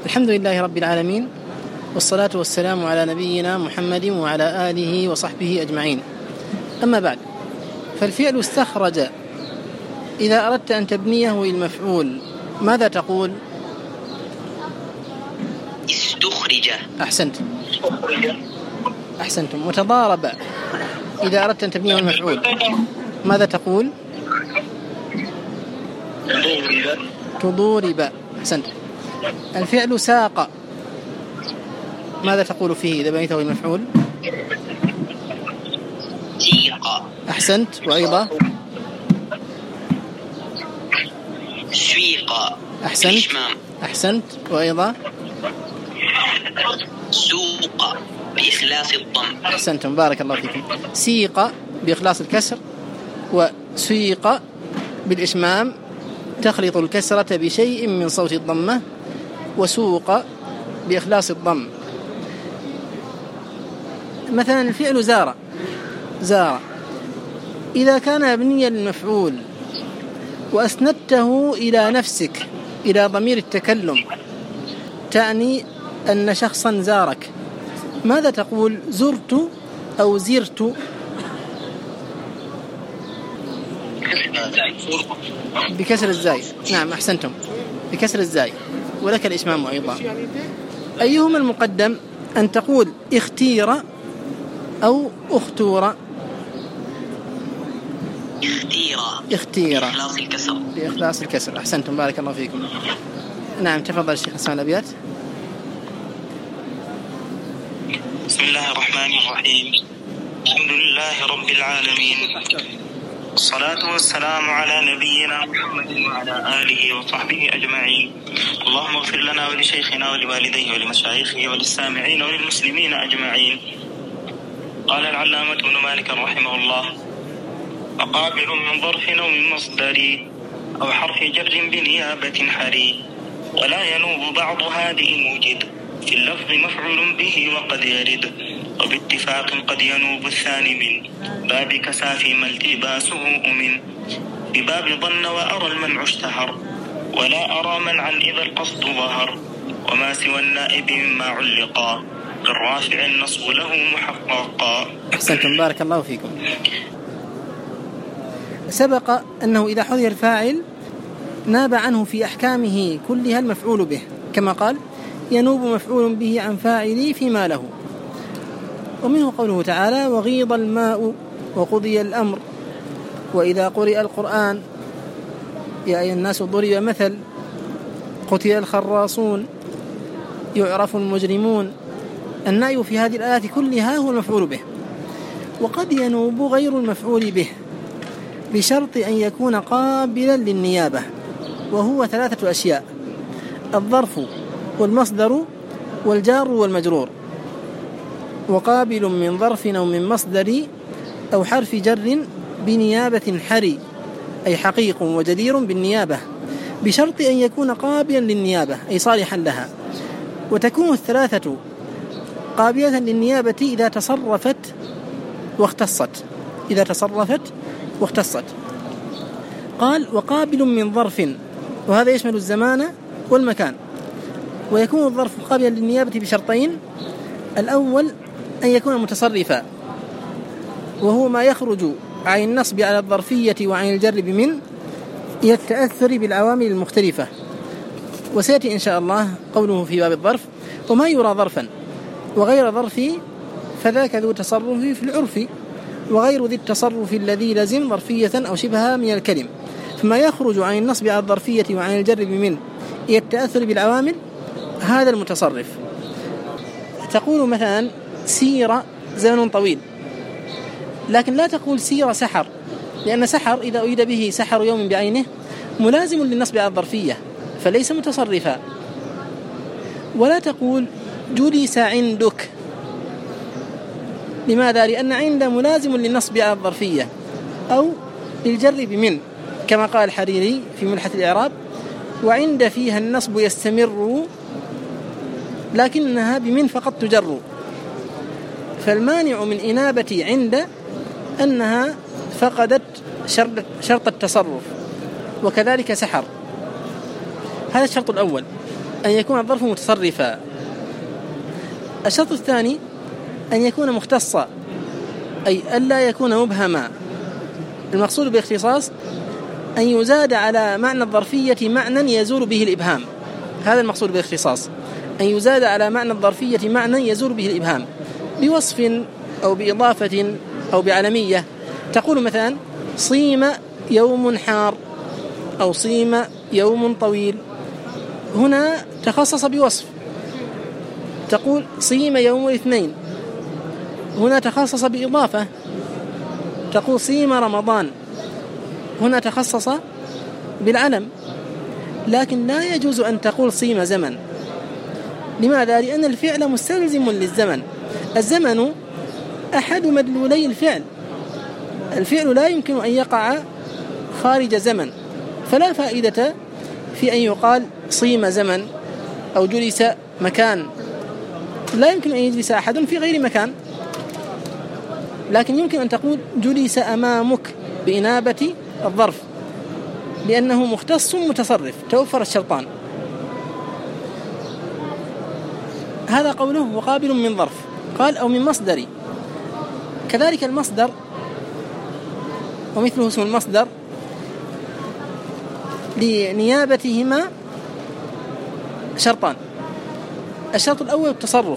الحمد لله رب العالمين، والصلاة والسلام على نبينا محمد وعلى آله وصحبه أجمعين. أما بعد، فالفعل استخرج إذا أردت أن تبنيه المفعول ماذا تقول؟ استخرج. أحسنتم. وتضارب إذا أردت أن تبنيه المفعول ماذا تقول؟ تضورب. أحسنت. الفعل ساق ماذا تقول فيه إذا بنيته المفعول؟ سيق. أحسنت. وأيضا سويق. أحسنت. وأيضا سوق بإخلاص الضم. أحسنتم، بارك الله فيكم. سيق بإخلاص الكسر، وسيق بالإشمام تخلط الكسرة بشيء من صوت الضمة، وسوق بإخلاص الضم. مثلا الفعل زار إذا كان مبنيا للمفعول وأسندته إلى نفسك إلى ضمير التكلم تعني أن شخصا زارك، ماذا تقول؟ زرت أو زرت؟ بكسر الزاي. نعم أحسنتم، بكسر الزاي، ولك الإشمام أيضا. أيهما المقدم، أن تقول اختير أو اختور؟ اختير بإخلاص الكسر. أحسنتم، بارك الله فيكم. نعم تفضل الشيخ حسان الأبيات. بسم الله الرحمن الرحيم. الحمد لله رب العالمين، الصلاة والسلام على نبينا محمد وعلى آله وصحبه أجمعين. اللهم اغفر لنا ولشيخنا ولوالديه ولمشايخه وللسامعين وللمسلمين أجمعين. قال العلامة ابن مالك رحمه الله: وقابل من ظرف أو من مصدر أو حرف جر بنيابة حري، ولا ينوب بعض هذه موجد في اللفظ مفعول به وقد يرد، وباتفاق قد ينوب الثاني من باب كسى فيما التباسه أمن، بباب ظن وأرى المنع اشتهر، ولا أرى منعا إذا القصد ظهر، وما سوى النائب مما علقا كالرافع النصب له محققا. أحسنتم، بارك الله فيكم. سبق أنه إذا حذف الفاعل ناب عنه في أحكامه كلها المفعول به، كما قال: ينوب مفعول به عن فاعلي فيما له. ومنه قوله تعالى: وغيض الماء وقضي الأمر وإذا قرئ القرآن يا أيها الناس ضرب مثل قتل الخراصون يعرف المجرمون. النائب في هذه الآيات كلها هو المفعول به. وقد ينوب غير المفعول به بشرط أن يكون قابلا للنيابة، وهو 3 أشياء: الظرف والمصدر والجار والمجرور. وقابل من ظرف أو من مصدر أو حرف جر بنيابة حري، أي حقيق وجدير بالنيابة، بشرط أن يكون قابلا للنيابة أي صالحا لها. وتكون 3 قابلة للنيابة إذا تصرفت واختصت. قال: وقابل من ظرف، وهذا يشمل الزمان والمكان. ويكون الظرف قابلا للنيابة بشرطين: الأول أن يكون متصرفا، وهو ما يخرج عن النصب على الظرفية وعن الجر بمن إلى التأثر بالعوامل المختلفة. وسيأتي إن شاء الله قوله في باب الظرف: وما يرى ظرفا وغير ظرف فذاك ذو تصرف في العرف، وغير ذي التصرف الذي لزم ظرفية أو شبهها من الكلم. فما يخرج عن النصب على الظرفية وعن الجر بمن إلى التأثر بالعوامل هذا المتصرف. تقول مثلا: سير زمن طويل، لكن لا تقول سير سحر، لأن سحر إذا أريد به سحر يوم بعينه ملازم للنصب على الظرفية فليس متصرفا. ولا تقول جلس عندك، لماذا؟ لأن عند ملازم للنصب على الظرفية أو للجر بمن، كما قال الحريري في ملحة الإعراب: وعند فيها النصب يستمر لكنها بمن فقط تجر. فالمانع من إنابة عند أنها فقدت شرط التصرف، وكذلك سحر. هذا الشرط الأول. أن يكون الظرف متصرفا. الشرط الثاني أن يكون مختصا، أي ألا يكون مبهما. المقصود بالاختصاص أن يزاد على معنى الظرفية معنى يزول به الإبهام. هذا المقصود بالاختصاص، أن يزاد على معنى الظرفية معنى يزول به الإبهام بوصف أو بإضافة أو بعلمية. تقول مثلا صيم يوم حار أو صيم يوم طويل، هنا تخصص بوصف. تقول صيم يوم الاثنين، هنا تخصص بإضافة. تقول صيم رمضان، هنا تخصص بالعلم. لكن لا يجوز أن تقول صيم زمن. لماذا؟ لأن الفعل مستلزم للزمن. الزمن أحد مدلولي الفعل. الفعل لا يمكن أن يقع خارج زمن، فلا فائدة في أن يقال صيم زمن أو جلس مكان. لا يمكن أن يجلس أحد في غير مكان، لكن يمكن أن تقول جلس أمامك بإنابة الظرف، لأنه مختص متصرف، توفر الشرطان. هذا قوله وقابل من ظرف. قال أو من مصدر. كذلك المصدر ومثله اسم المصدر لنيابتهما شرطان. الشرط الأول التصرف،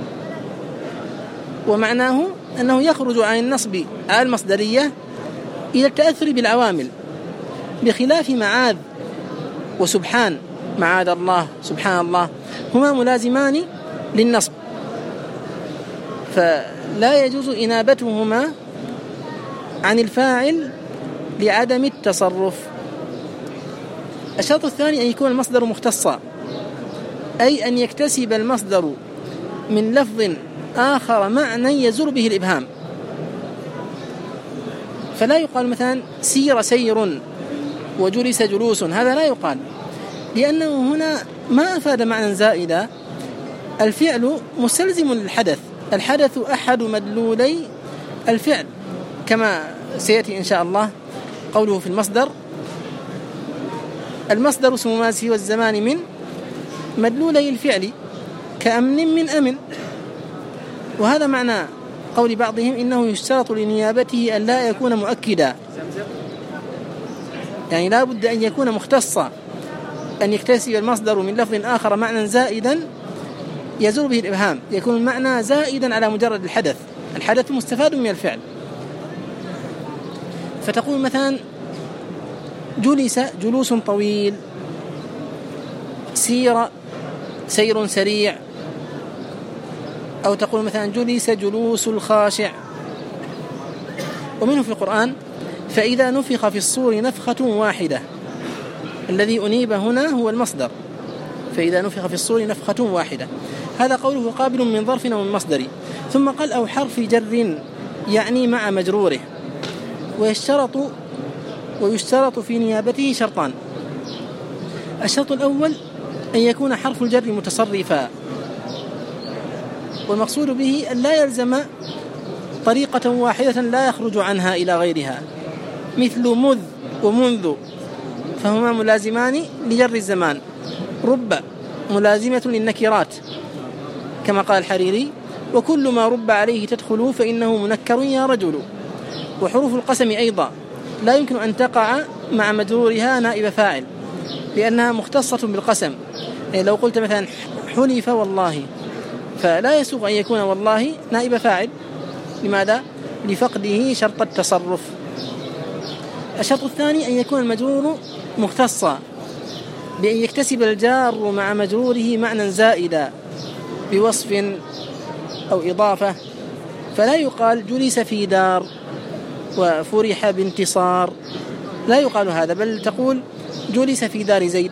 ومعناه أنه يخرج عن النصب على المصدرية إلى التأثر بالعوامل، بخلاف معاذ وسبحان. معاذ الله، سبحان الله، هما ملازمان للنصب، فلا يجوز إنابتهما عن الفاعل لعدم التصرف. الشرط الثاني أن يكون المصدر مختصا، أي أن يكتسب المصدر من لفظ آخر معنى يزول به الإبهام. فلا يقال مثلا سير سير وجلس جلوس، هذا لا يقال، لأنه هنا ما أفاد معنى زائدا. الفعل مستلزم للحدث، الحدث أحد مدلولي الفعل، كما سيأتي إن شاء الله قوله في المصدر: المصدر اسم ما سوى الزمان من مدلولي الفعل كأمن من أمن. وهذا معنى قول بعضهم إنه يشترط لنيابته أن لا يكون مؤكدا، يعني لا بد أن يكون مختصا، أن يكتسب المصدر من لفظ آخر معنى زائدا يزول به الإبهام، يكون المعنى زائدا على مجرد الحدث، الحدث مستفاد من الفعل. فتقول مثلا جلس جلوس طويل، سير سير سريع، أو تقول مثلا جلس جلوس الخاشع. ومنه في القرآن: فإذا نفخ في الصور نفخة واحدة. الذي أنيب هنا هو المصدر، فإذا نفخ في الصور نفخة واحدة. هذا قوله قابل من ظرف أو من مصدر. ثم قال أو حرف جر، يعني مع مجروره. ويشترط في نيابته شرطان. الشرط الأول أن يكون حرف الجر متصرفا، والمقصود به أن لا يلزم طريقة واحدة لا يخرج عنها إلى غيرها، مثل مذ ومنذ، فهما ملازمان لجر الزمان. رب ملازمة للنكرات، كما قال الحريري: وكل ما رب عليه تدخل فإنه منكر يا رجل. وحروف القسم أيضا لا يمكن أن تقع مع مجرورها نائب فاعل، لأنها مختصة بالقسم. يعني لو قلت مثلا حلف والله، فلا يسوغ أن يكون والله نائب فاعل. لماذا؟ لفقده شرط التصرف. الشرط الثاني أن يكون المجرور مختصا، بأن يكتسب الجار مع مجروره معنى زائدا بوصف أو إضافة. فلا يقال جلس في دار وفرح بانتصار، لا يقال هذا، بل تقول جلس في دار زيد،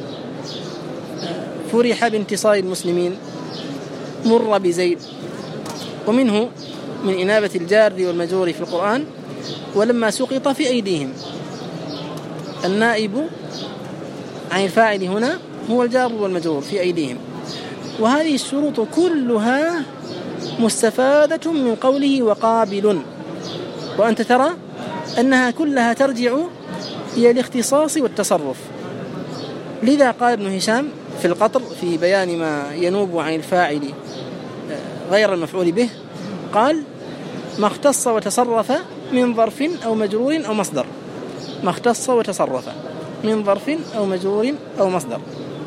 فرح بانتصار المسلمين، مر بزيد. ومنه من إنابة الجار والمجرور في القرآن: ولما سقط في أيديهم. النائب عن الفاعل هنا هو الجار والمجرور في أيديهم. وهذه الشروط كلها مستفادة من قوله وقابل، وأنت ترى أنها كلها ترجع إلى الاختصاص والتصرف. لذا قال ابن هشام: في القطر في بيان ما ينوب عن الفاعل غير المفعول به قال ما اختص وتصرف من ظرف أو مجرور أو مصدر. ما اختص وتصرف من ظرف أو مجرور أو مصدر.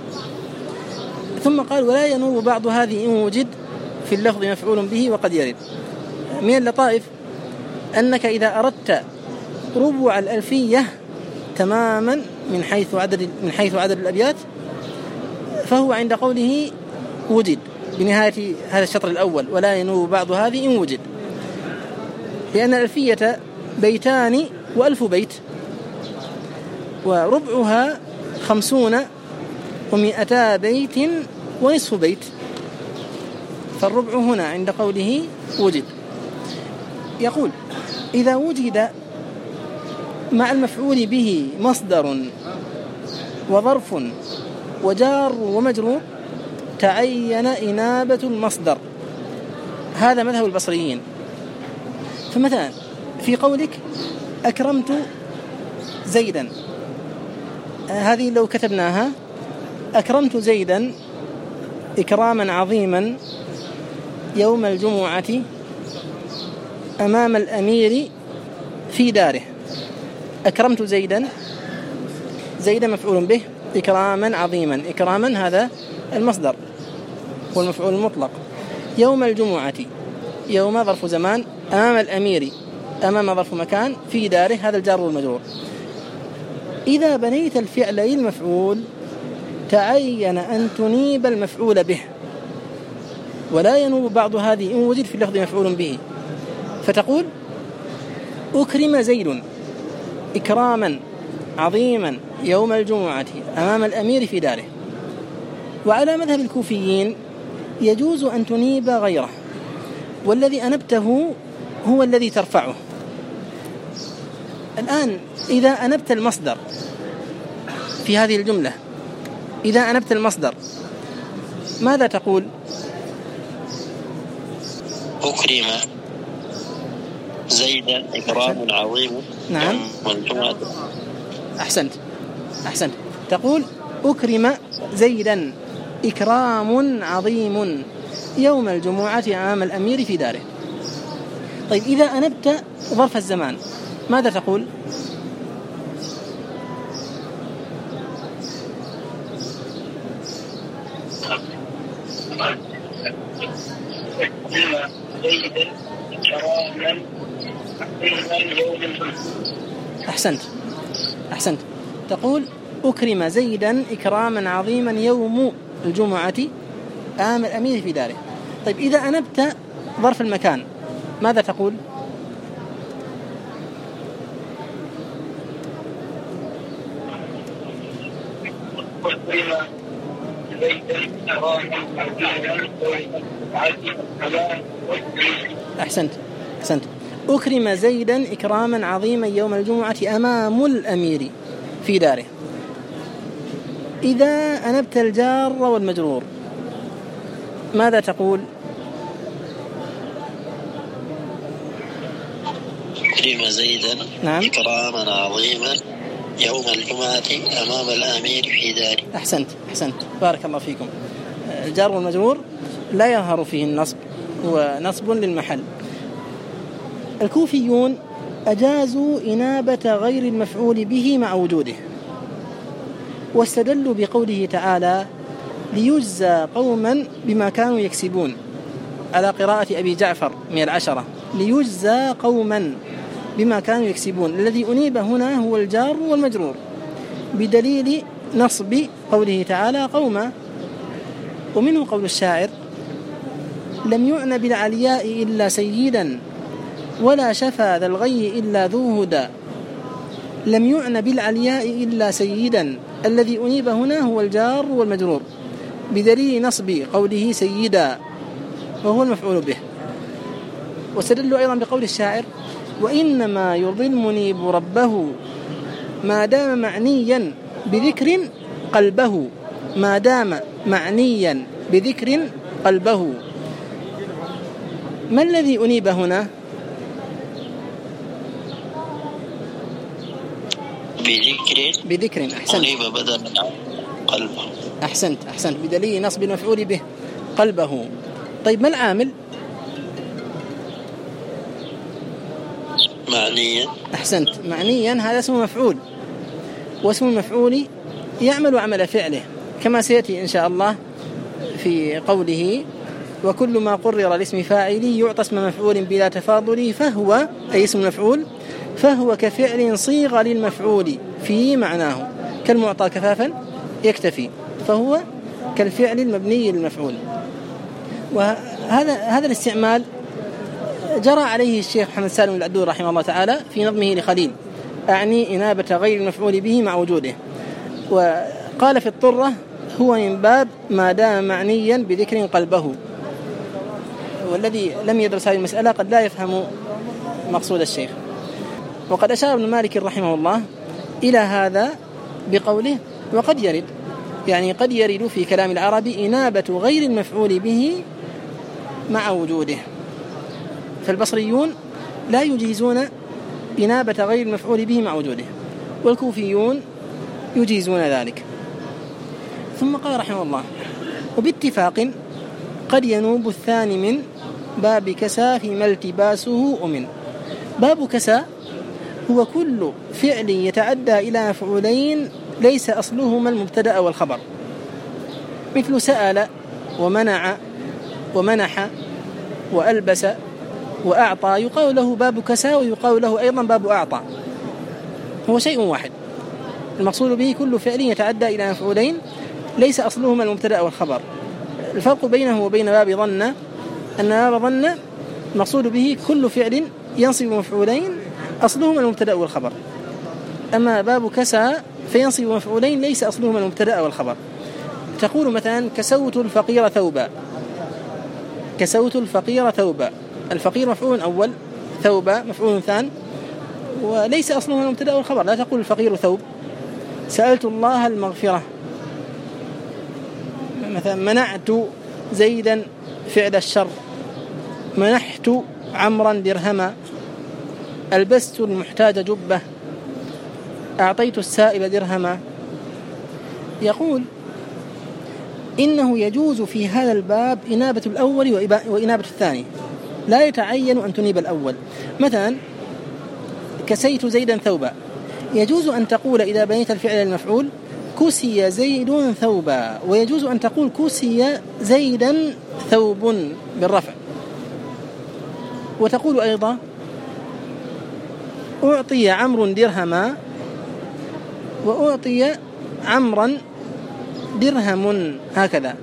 ثم قال ولا ينوب بعض هذه إن وجد في اللفظ مفعول به وقد يرد. من اللطائف أنك إذا أردت ربع الألفية تماما من حيث عدد الأبيات فهو عند قوله وجد بنهاية هذا الشطر الأول ولا ينوب بعض هذه إن وجد، لأن الألفية بيتان و1000 بيت وربعها 50 و200 بيت ونصف بيت، فالربع هنا عند قوله وجد. يقول إذا وجد مع المفعول به مصدر وظرف وجار ومجرور تعين إنابة المصدر. هذا مذهب البصريين. فمثلا في قولك أكرمت زيدا، هذه لو كتبناها أكرمت زيدا إكراما عظيما يوم الجمعة أمام الأمير في داره. أكرمت زيدا، زيدا مفعول به، إكراما عظيما، إكراما هذا المصدر والمفعول المطلق. يوم الجمعة، يوم ظرف زمان، أمام الأمير، أمام ظرف مكان، في داره هذا الجار والمجرور. إذا بنيت الفعل للمفعول تعين أن تنيب المفعول به، ولا ينوب بعض هذه إن وجد في اللفظ مفعول به، فتقول أكرم زيد إكراما عظيما يوم الجمعة أمام الأمير في داره. وعلى مذهب الكوفيين يجوز أن تنيب غيره، والذي أنبته هو الذي ترفعه. الآن إذا أنبت المصدر في هذه الجملة، إذا أنبت المصدر ماذا تقول؟ أكرم زيدا إكرام عظيم. نعم أحسنت تقول أكرم زيدا إكرام عظيم يوم الجمعة أمام الأمير في داره. طيب إذا أنبت ظرف الزمان ماذا تقول؟ أحسنت تقول أكرم زيدا إكراما عظيما يوم الجمعة أمام الأمير في داره. طيب إذا أنبت ظرف المكان ماذا تقول؟ أحسنت أكرم زيدا إكراما عظيما يوم الجمعة أمام الأمير في داره. إذا أنبت الجار والمجرور ماذا تقول؟ أكرم زيدا نعم. إكراما عظيما يوم الجمعة أمام الأمير في داره. أحسنت بارك الله فيكم. الجار والمجرور لا يظهر فيه النصب، هو نصب للمحل. الكوفيون أجازوا إنابة غير المفعول به مع وجوده، واستدلوا بقوله تعالى ليجزى قوما بما كانوا يكسبون، على قراءة أبي جعفر من 10 ليجزى قوما بما كانوا يكسبون. الذي أنيب هنا هو الجار والمجرور بدليل نصب قوله تعالى قوما. ومنه قول الشاعر لم يعنى بالعلياء إلا سيدا ولا شفى ذا الغي إلا ذو هدى. لم يعنى بالعلياء إلا سيدا، الذي أنيب هنا هو الجار والمجرور بدليل نصب قوله سيدا وهو المفعول به. واستدلوا أيضا بقول الشاعر وإنما يرضي المنيب ربه ما دام معنيا بذكر قلبه. ما دام معنيا بذكر قلبه. ما الذي أنيب هنا؟ بذكر. أحسنت. أنيب بدل قلبه. أحسنت بدليل نصب المفعول به قلبه. طيب ما العامل؟ معنيا. أحسنت، معنيا هذا اسم مفعول، واسم المفعول يعمل عمل فعله كما سيأتي إن شاء الله في قوله وكل ما قرر لاسم فاعله يعطى اسم مفعول بلا تفاضل فهو أي اسم المفعول فهو كفعل صيغ للمفعول في معناه كالمعطى كفافا يكتفي، فهو كالفعل المبني للمفعول. وهذا الاستعمال جرى عليه الشيخ محمد سالم العدول رحمه الله تعالى في نظمه لخليل، أعني إنابة غير المفعول به مع وجوده. وقال في الطرة هو من باب ما دام معنيا بذكر قلبه، والذي لم يدرس هذه المسألة قد لا يفهم مقصود الشيخ. وقد أشار ابن مالك رحمه الله إلى هذا بقوله وقد يرد، يعني قد يرد في كلام العرب إنابة غير المفعول به مع وجوده، فالبصريون لا يجيزون إنابة غير المفعول به مع وجوده، والكوفيون يجيزون ذلك. ثم قال رحمه الله وباتفاق قد ينوب الثاني من باب كسى فيما التباسه أمن. باب كسى هو كل فعل يتعدى إلى مفعولين ليس أصلهما المبتدأ والخبر، مثل سأل ومنع ومنح وألبس وأعطى، يقال له باب كسى ويقال له أيضا باب أعطى، هو شيء واحد. المقصود به كل فعل يتعدى إلى مفعولين ليس أصلهما المبتدأ والخبر. الفرق بينه وبين باب ظن أن باب ظن المقصود به كل فعل ينصب مفعولين أصلهما المبتدأ والخبر، أما باب كسى فينصب مفعولين ليس أصلهما المبتدأ والخبر. تقول مثلا كسوت الفقير ثوبا، كسوت الفقير ثوبا، الفقير مفعول أول، ثوبا مفعول ثان، وليس أصلهما المبتدأ والخبر. لا تقول الفقير ثوب. سألت الله المغفرة، مثلا منعت زيدا فعل الشر، منحت عمرا درهما، ألبست المحتاج جبة، أعطيت السائل درهما. يقول إنه يجوز في هذا الباب إنابة الأول وإنابة الثاني، لا يتعين أن تنيب الأول. مثلا كسيت زيدا ثوبا، يجوز أن تقول إذا بنيت الفعل المفعول كسي زيد ثوبا، ويجوز أن تقول كسي زيدا ثوب بالرفع. وتقول أيضا أعطي عمرو درهما وأعطي عمرا درهم، هكذا.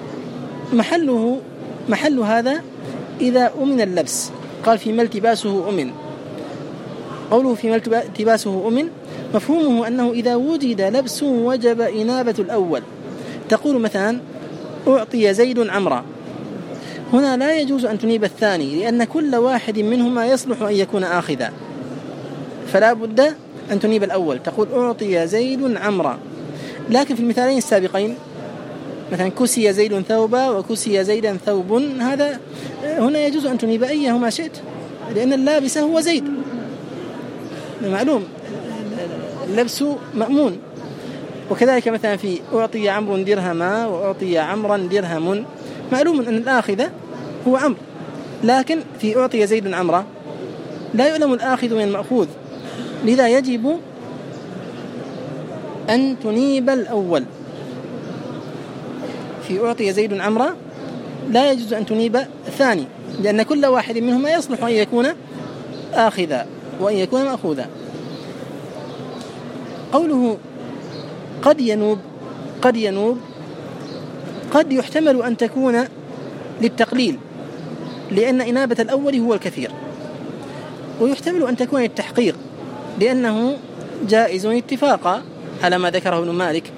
محل هذا إذا أمن اللبس، قال فيما التباسه أمن. قوله فيما التباسه أمن مفهومه أنه إذا وجد لبس وجب إنابة الأول. تقول مثلا أعطي زيد عمرا، هنا لا يجوز أن تنيب الثاني لأن كل واحد منهما يصلح أن يكون آخذا، فلا بد أن تنيب الأول، تقول أعطي زيد عمرا. لكن في المثالين السابقين مثلا كسي زيد ثوبا وكسي زيدا ثوب، هذا هنا يجوز أن تنيب أيهما شئت لأن اللابس هو زيد، معلوم اللبس مأمون. وكذلك مثلا في أعطي عمرو درهما وأعطي عمرا درهم، معلوم أن الآخذ هو عمرو، لكن في أعطي زيد عمرا لا يعلم الآخذ من المأخوذ، لذا يجب أن تنيب الأول. في أعطي زيد عمرا لا يجوز أن تنيب الثاني لأن كل واحد منهما يصلح أن يكون آخذا وأن يكون مأخوذا. قوله قد ينوب قد يحتمل أن تكون للتقليل لأن إنابة الأول هو الكثير، ويحتمل أن تكون للتحقيق لأنه جائز اتفاقا على ما ذكره ابن مالك.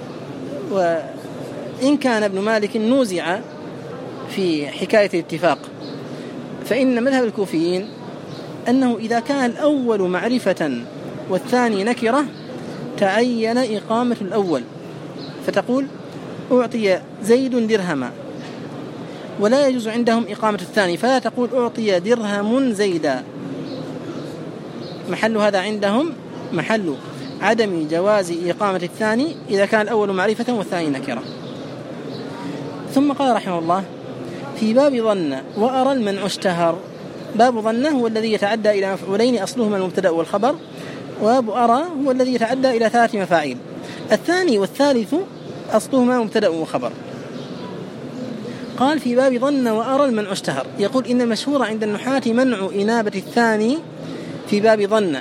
وإن كان ابن مالك نوزع في حكاية الاتفاق، فإن مذهب الكوفيين أنه إذا كان الأول معرفة والثاني نكرة تعين إقامة الأول، فتقول أعطي زيد درهما، ولا يجوز عندهم إقامة الثاني، فلا تقول أعطي درهم زيدا. محل هذا عندهم محل عدم جواز إقامة الثاني إذا كان الأول معرفة والثاني نكرة. ثم قال رحمه الله في باب ظن وأرى المنع اشتهر. باب ظن هو الذي يتعدى إلى مفعولين أصلهما المبتدأ والخبر، وباب أرى هو الذي يتعدى إلى 3 مفاعيل، الثاني والثالث أصلهما مبتدأ وخبر. قال في باب ظن وأرى المنع اشتهر، يقول إن المشهور عند النحاة منع إنابة الثاني في باب ظن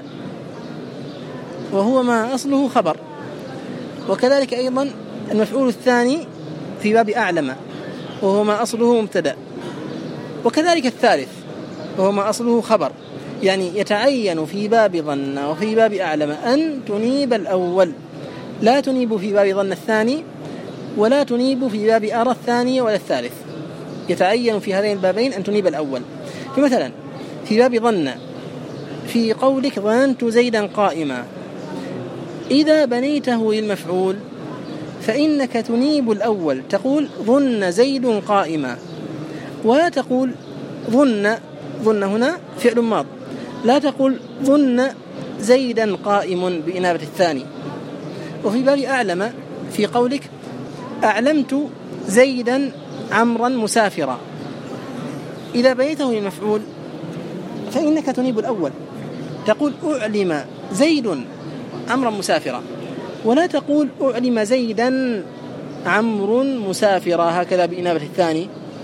وهو ما أصله خبر، وكذلك أيضا المفعول الثاني في باب أعلم وهو ما أصله مبتدأ، وكذلك الثالث وهو ما أصله خبر. يعني يتعين في باب ظن وفي باب أعلم أن تنيب الأول، لا تنيب في باب ظن الثاني، ولا تنيب في باب أرى الثاني ولا الثالث. يتعين في هذين البابين أن تنيب الأول. فمثلا في باب ظن في قولك ظننت زيدا قائما، إذا بنيته للمفعول فإنك تنيب الأول، تقول ظن زيد قائما، ولا تقول ظن هنا فعل ماض، لا تقول ظن زيدا قائم بإنابة الثاني. وفي باب أعلم في قولك أعلمت زيدا عمرا مسافرا، إذا بنيته للمفعول فإنك تنيب الأول، تقول أعلم زيد عمرا مسافرا، ولا تقول أعلم زيدا عمرو مسافرا هكذا بإنابة الثاني.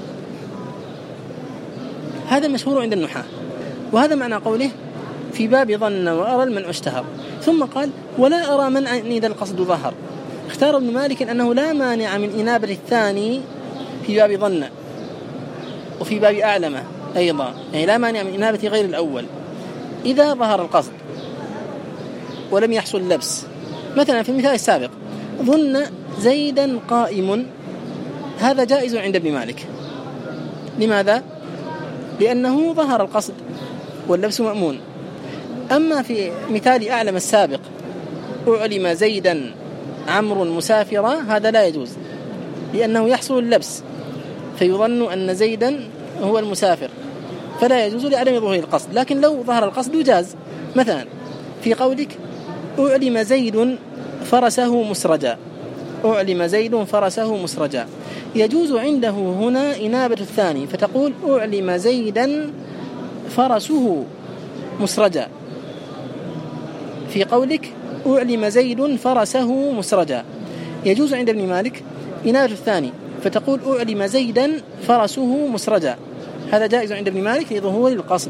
هذا مشهور عند النحاة، وهذا معنى قوله في باب ظن وأرى المنع اشتهر. ثم قال ولا أرى منعا إذا القصد ظهر. اختار ابن مالك أنه لا مانع من إنابة الثاني في باب ظن وفي باب أعلم أيضا، يعني لا مانع من إنابة غير الأول إذا ظهر القصد ولم يحصل لبس. مثلا في المثال السابق ظن زيدا قائم، هذا جائز عند ابن مالك. لماذا؟ لأنه ظهر القصد واللبس مأمون. أما في مثال أعلم السابق أعلم زيدا عمرو مسافرا، هذا لا يجوز لأنه يحصل اللبس فيظن أن زيدا هو المسافر، فلا يجوز لعدم ظهور القصد. لكن لو ظهر القصد جاز. مثلا في قولك أعلم زيد فرسه مسرجا، أعلم زيد فرسه مسرجا، يجوز عنده هنا إنابة الثاني، فتقول أعلم زيدا فرسه مسرجا. في قولك أعلم زيد فرسه مسرجا يجوز عند ابن مالك إنابة الثاني، فتقول أعلم زيدا فرسه مسرجا، هذا جائز عند ابن مالك لظهور القصد.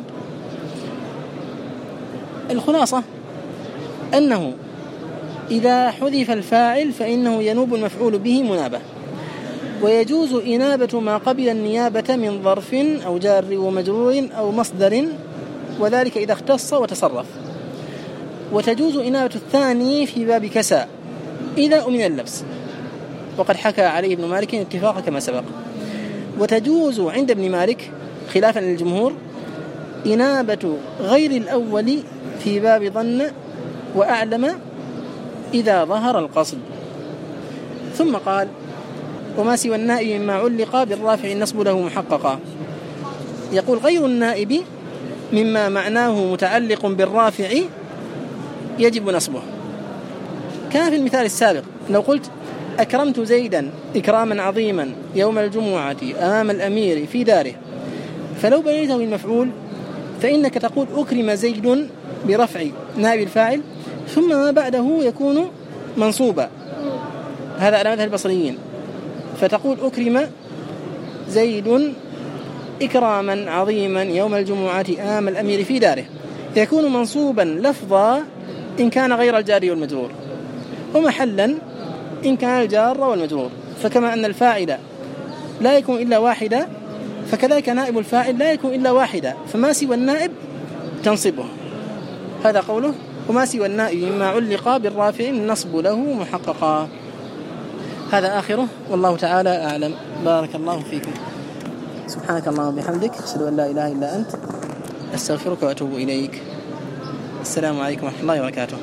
الخلاصة أنه إذا حذف الفاعل فإنه ينوب المفعول به منابة، ويجوز إنابة ما قبل النيابة من ظرف أو جار ومجرور أو مصدر، وذلك إذا اختص وتصرف. وتجوز إنابة الثاني في باب كسى إذا أمن اللبس، وقد حكى عليه ابن مالك اتفاقا كما سبق. وتجوز عند ابن مالك خلافا للجمهور إنابة غير الأول في باب ظن وأعلم إذا ظهر القصد. ثم قال وما سوى النائب مما علق بالرافع النصب له محققا. يقول غير النائب مما معناه متعلق بالرافع يجب نصبه. كان في المثال السابق لو قلت أكرمت زيدا إكراما عظيما يوم الجمعة أمام الأمير في داره، فلو بنيته المفعول فإنك تقول أكرم زيد برفع نائب الفاعل ثم ما بعده يكون منصوبا، هذا على مذهب البصريين، فتقول أكرم زيد إكراما عظيما يوم الجمعة أمام الأمير في داره، يكون منصوبا لفظا إن كان غير الجار والمجرور، ومحلا إن كان الجار والمجرور. فكما أن الفاعل لا يكون إلا واحدا، فكذلك نائب الفاعل لا يكون إلا واحدا، فما سوى النائب تنصبه. هذا قوله وما سوى النائب مما علق بالرافع النصب له محققا. هذا آخره، والله تعالى أعلم. بارك الله فيكم. سبحانك اللهم وبحمدك، أشهد أن لا إله إلا أنت، أستغفرك وأتوب إليك. السلام عليكم ورحمة الله وبركاته.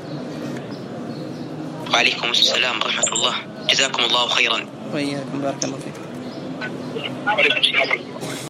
وعليكم السلام ورحمة الله. جزاكم الله خيرا. وإياكم، بارك الله فيكم. وعليكم السلام.